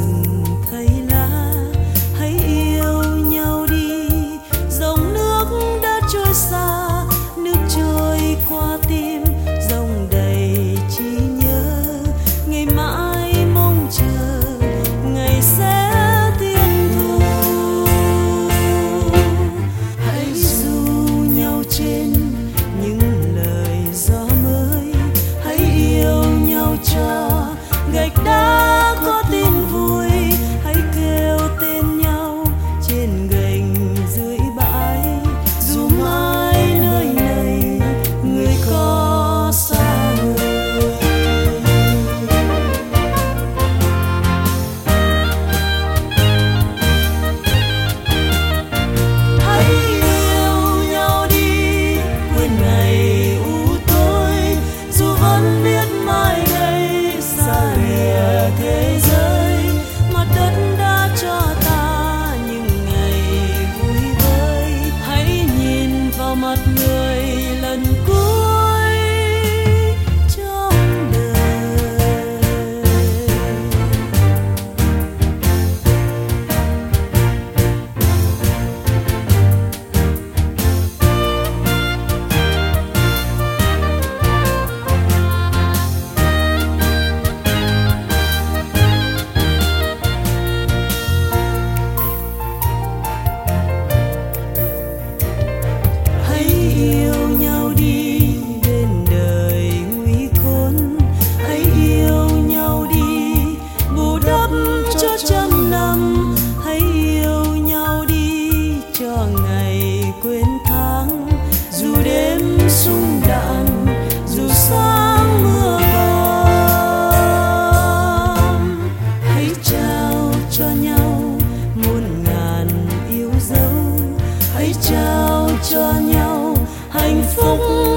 rừng thay lá, hãy yêu nhau đi. Dòng nước đã trôi xa, nước trôi qua tim, dòng đầy trí nhớ. Ngày mãi mong chờ, ngày sẽ tiên thu. Hãy du nhau trên những lời gió mới, hãy yêu nhau cho gạch đá có tin vui. Hãy kêu tên nhau trên gành dưới bãi, dù mai nơi này người có xa người. Hãy yêu nhau đi, quên ngày u tối, dù vẫn biết mai đây xa lìa thế giới. Mặt đất đã cho ta những ngày vui vơi, hãy nhìn vào mặt người lần cuối trong đời. Hãy yêu nhau đi bên đời nguy khốn, hãy yêu nhau đi bù đắp cho trăm năm. Hãy yêu nhau đi cho ngày quên tháng, dù đêm sung đạn, dù sáng mưa bom. Hãy trao cho nhau muôn ngàn yêu dấu, hãy trao cho nhau hạnh phúc